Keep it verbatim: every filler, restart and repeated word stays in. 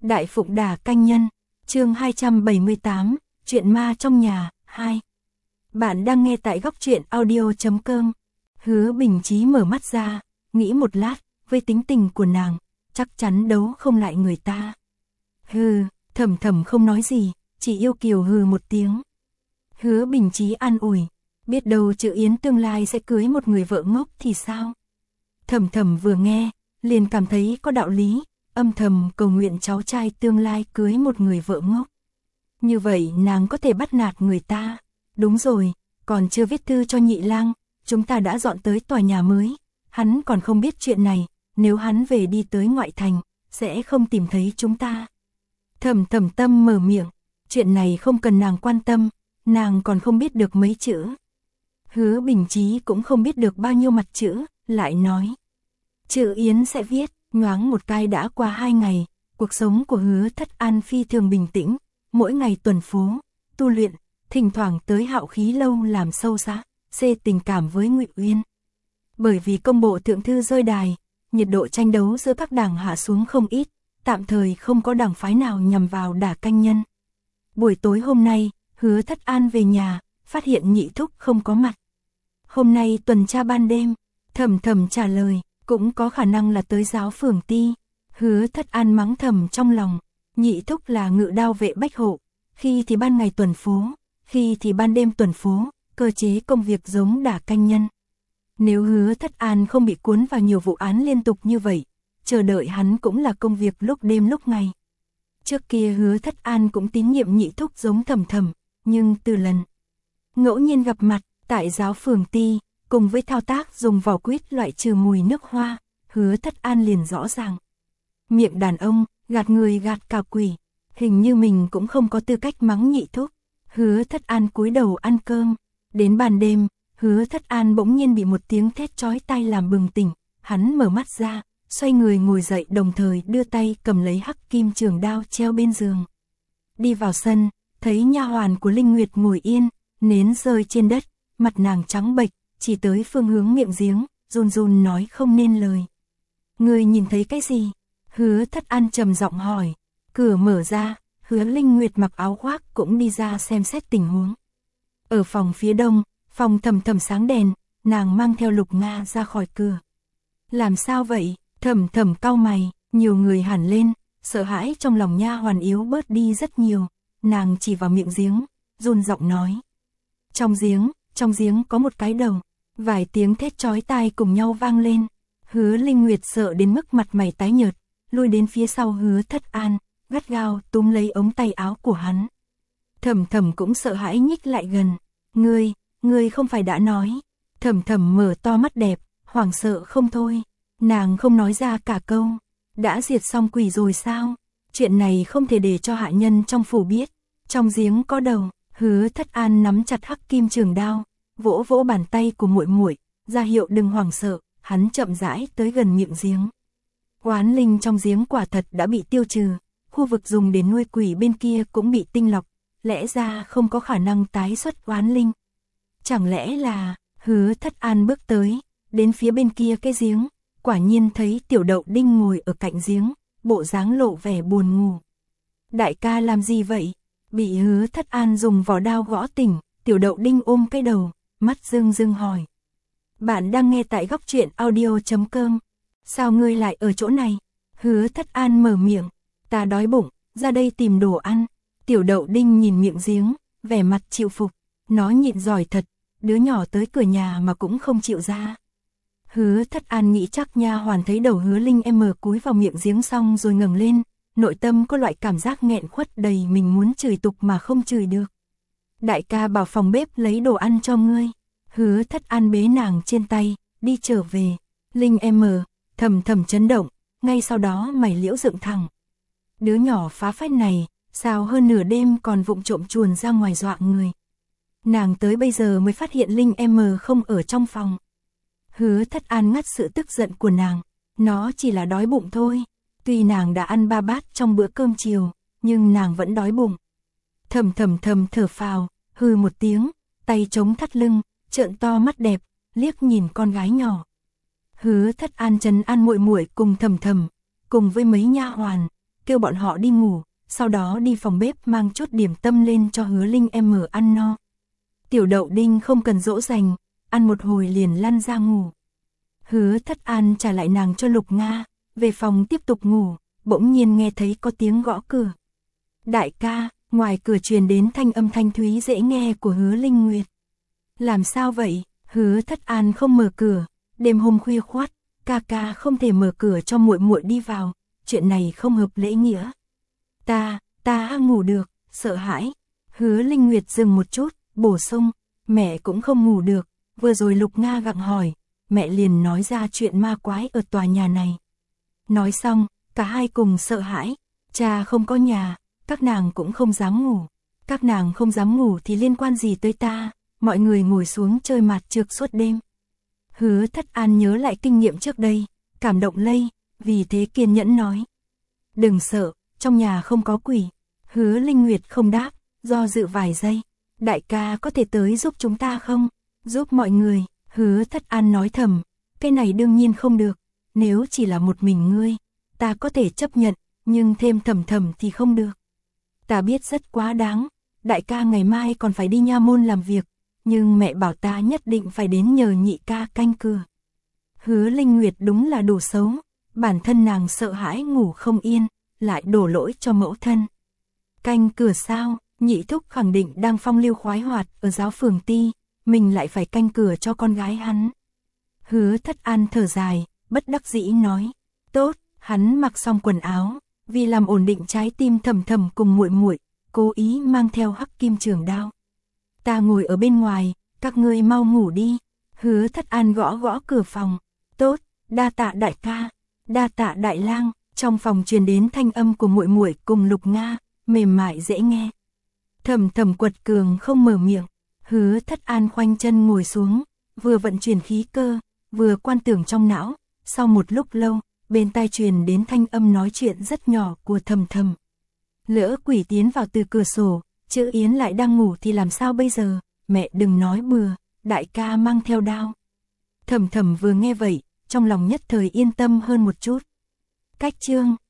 Đại Phụng Đả Canh Nhân, chương hai trăm bảy mươi tám, Chuyện ma trong nhà, hai. Bạn đang nghe tại góc truyện audio chấm com. Hứa Bình Chí mở mắt ra, nghĩ một lát, với tính tình của nàng, chắc chắn đấu không lại người ta. Hừ, Thầm Thầm không nói gì, chỉ yêu kiều hừ một tiếng. Hứa Bình Chí an ủi, biết đâu Chữ Yến tương lai sẽ cưới một người vợ ngốc thì sao? Thầm Thầm vừa nghe, liền cảm thấy có đạo lý, âm thầm cầu nguyện cháu trai tương lai cưới một người vợ ngốc. Như vậy nàng có thể bắt nạt người ta. Đúng rồi, còn chưa viết thư cho Nhị Lang, chúng ta đã dọn tới tòa nhà mới, hắn còn không biết chuyện này, nếu hắn về đi tới ngoại thành, sẽ không tìm thấy chúng ta. Thầm Thầm tâm mở miệng, chuyện này không cần nàng quan tâm, nàng còn không biết được mấy chữ. Hứa Bình Chí cũng không biết được bao nhiêu mặt chữ, lại nói. Chữ Yến sẽ viết, nhoáng một cái đã qua hai ngày, cuộc sống của Hứa Thất An phi thường bình tĩnh, mỗi ngày tuần phố, tu luyện, thỉnh thoảng tới Hạo Khí lâu làm sâu sắc, xê tình cảm với Ngụy Uyên. Bởi vì công bộ thượng thư rơi đài, nhiệt độ tranh đấu giữa các đảng hạ xuống không ít, tạm thời không có đảng phái nào nhằm vào Đả Canh Nhân. Buổi tối hôm nay, Hứa Thất An về nhà, phát hiện Nhị Thúc không có mặt. Hôm nay tuần tra ban đêm, Thầm Thầm trả lời, cũng có khả năng là tới giáo phường ti. Hứa Thất An mắng thầm trong lòng, Nhị Thúc là ngự đao vệ bách hộ, khi thì ban ngày tuần phố, khi thì ban đêm tuần phố, cơ chế công việc giống Đả Canh Nhân. Nếu Hứa Thất An không bị cuốn vào nhiều vụ án liên tục như vậy, chờ đợi hắn cũng là công việc lúc đêm lúc ngày. Trước kia Hứa Thất An cũng tín nhiệm Nhị Thúc giống Thầm Thầm, nhưng từ lần ngẫu nhiên gặp mặt tại giáo phường ti, cùng với thao tác dùng vỏ quýt loại trừ mùi nước hoa, Hứa Thất An liền rõ ràng. Miệng đàn ông, gạt người gạt cả quỷ, hình như mình cũng không có tư cách mắng Nhị Thúc. Hứa Thất An cúi đầu ăn cơm, đến ban đêm, Hứa Thất An bỗng nhiên bị một tiếng thét chói tai làm bừng tỉnh, hắn mở mắt ra, xoay người ngồi dậy đồng thời đưa tay cầm lấy hắc kim trường đao treo bên giường. Đi vào sân, thấy nha hoàn của Linh Nguyệt ngồi yên, nến rơi trên đất, mặt nàng trắng bệch, chỉ tới phương hướng miệng giếng, run run nói không nên lời. Người nhìn thấy cái gì? Hứa Thất An trầm giọng hỏi. Cửa mở ra, Hứa Linh Nguyệt mặc áo khoác cũng đi ra xem xét tình huống. Ở phòng phía đông, phòng Thầm Thầm sáng đèn, nàng mang theo Lục Nga ra khỏi cửa. Làm sao vậy? Thầm Thầm cau mày, nhiều người hẳn lên, sợ hãi trong lòng nha hoàn yếu bớt đi rất nhiều. Nàng chỉ vào miệng giếng, run giọng nói. Trong giếng, trong giếng có một cái đầu. Vài tiếng thét chói tai cùng nhau vang lên. Hứa Linh Nguyệt sợ đến mức mặt mày tái nhợt, lui đến phía sau Hứa Thất An, gắt gao túm lấy ống tay áo của hắn. Thầm Thầm cũng sợ hãi nhích lại gần. Ngươi, ngươi không phải đã nói. Thầm Thầm mở to mắt đẹp, hoảng sợ không thôi. Nàng không nói ra cả câu. Đã diệt xong quỷ rồi sao? Chuyện này không thể để cho hạ nhân trong phủ biết. Trong giếng có đầu. Hứa Thất An nắm chặt hắc kim trường đao, vỗ vỗ bàn tay của muội muội, ra hiệu đừng hoảng sợ. Hắn chậm rãi tới gần miệng giếng. Oán linh trong giếng quả thật đã bị tiêu trừ, khu vực dùng để nuôi quỷ bên kia cũng bị tinh lọc, lẽ ra không có khả năng tái xuất oán linh. Chẳng lẽ là, Hứa Thất An bước tới, đến phía bên kia cái giếng, quả nhiên thấy Tiểu Đậu Đinh ngồi ở cạnh giếng, bộ dáng lộ vẻ buồn ngủ. Đại ca làm gì vậy? Bị Hứa Thất An dùng vỏ đao gõ tỉnh, Tiểu Đậu Đinh ôm cái đầu, mắt rưng rưng hỏi. Bạn đang nghe tại góc truyện audio chấm com. Sao ngươi lại ở chỗ này? Hứa Thất An mở miệng. Ta đói bụng, ra đây tìm đồ ăn. Tiểu Đậu Đinh nhìn miệng giếng, vẻ mặt chịu phục. Nó nhịn giỏi thật, đứa nhỏ tới cửa nhà mà cũng không chịu ra. Hứa Thất An nghĩ chắc nha hoàn thấy đầu Hứa Linh em mở cúi vào miệng giếng xong rồi ngẩng lên. Nội tâm có loại cảm giác nghẹn khuất đầy mình muốn chửi tục mà không chửi được. Đại ca bảo phòng bếp lấy đồ ăn cho ngươi. Hứa Thất An bế nàng trên tay, đi trở về. Linh em, Thầm Thầm chấn động, ngay sau đó mày liễu dựng thẳng. Đứa nhỏ phá phách này, sao hơn nửa đêm còn vụng trộm chuồn ra ngoài dọa người. Nàng tới bây giờ mới phát hiện Linh em không ở trong phòng. Hứa Thất An ngắt sự tức giận của nàng, nó chỉ là đói bụng thôi. Tuy nàng đã ăn ba bát trong bữa cơm chiều, nhưng nàng vẫn đói bụng. Thầm Thầm thầm thở phào, hừ một tiếng, tay chống thắt lưng, trợn to mắt đẹp, liếc nhìn con gái nhỏ. Hứa Thất An trấn an muội muội cùng Thầm Thầm, cùng với mấy nha hoàn, kêu bọn họ đi ngủ, sau đó đi phòng bếp mang chút điểm tâm lên cho Hứa Linh em mở ăn no. Tiểu Đậu Đinh không cần dỗ dành, ăn một hồi liền lăn ra ngủ. Hứa Thất An trả lại nàng cho Lục Nga, về phòng tiếp tục ngủ, bỗng nhiên nghe thấy có tiếng gõ cửa. Đại ca, ngoài cửa truyền đến thanh âm thanh thúy dễ nghe của Hứa Linh Nguyệt. Làm sao vậy? Hứa Thất An không mở cửa, đêm hôm khuya khoắt, ca ca không thể mở cửa cho muội muội đi vào, chuyện này không hợp lễ nghĩa. Ta, ta ngủ được, sợ hãi. Hứa Linh Nguyệt dừng một chút, bổ sung, mẹ cũng không ngủ được, vừa rồi Lục Nga gặng hỏi, mẹ liền nói ra chuyện ma quái ở tòa nhà này. Nói xong, cả hai cùng sợ hãi, cha không có nhà, các nàng cũng không dám ngủ. Các nàng không dám ngủ thì liên quan gì tới ta, mọi người ngồi xuống chơi mạt trược suốt đêm. Hứa Thất An nhớ lại kinh nghiệm trước đây, cảm động lây, vì thế kiên nhẫn nói. Đừng sợ, trong nhà không có quỷ. Hứa Linh Nguyệt không đáp, do dự vài giây. Đại ca có thể tới giúp chúng ta không? Giúp mọi người. Hứa Thất An nói thầm, cái này đương nhiên không được. Nếu chỉ là một mình ngươi, ta có thể chấp nhận, nhưng thêm thầm thầm thì không được. Ta biết rất quá đáng, đại ca ngày mai còn phải đi nha môn làm việc, nhưng mẹ bảo ta nhất định phải đến nhờ nhị ca canh cửa. Hứa Linh Nguyệt đúng là đủ xấu, bản thân nàng sợ hãi ngủ không yên, lại đổ lỗi cho mẫu thân. Canh cửa sao? Nhị thúc khẳng định đang phong lưu khoái hoạt ở giáo phường Ti, mình lại phải canh cửa cho con gái hắn. Hứa Thất An thở dài, bất đắc dĩ nói, tốt, hắn mặc xong quần áo, vì làm ổn định trái tim thầm thầm cùng muội muội, cố ý mang theo hắc kim trường đao. Ta ngồi ở bên ngoài, các ngươi mau ngủ đi. Hứa Thất An gõ gõ cửa phòng, tốt, đa tạ đại ca, đa tạ đại lang. Trong phòng truyền đến thanh âm của muội muội cùng Lục Nga, mềm mại dễ nghe. Thầm thầm quật cường không mở miệng, Hứa Thất An khoanh chân ngồi xuống, vừa vận chuyển khí cơ, vừa quan tưởng trong não. Sau một lúc lâu, bên tai truyền đến thanh âm nói chuyện rất nhỏ của Thầm Thầm. Lỡ quỷ tiến vào từ cửa sổ, chữ Yến lại đang ngủ thì làm sao bây giờ? Mẹ đừng nói bừa, đại ca mang theo đao. Thầm Thầm vừa nghe vậy, trong lòng nhất thời yên tâm hơn một chút. Cách chương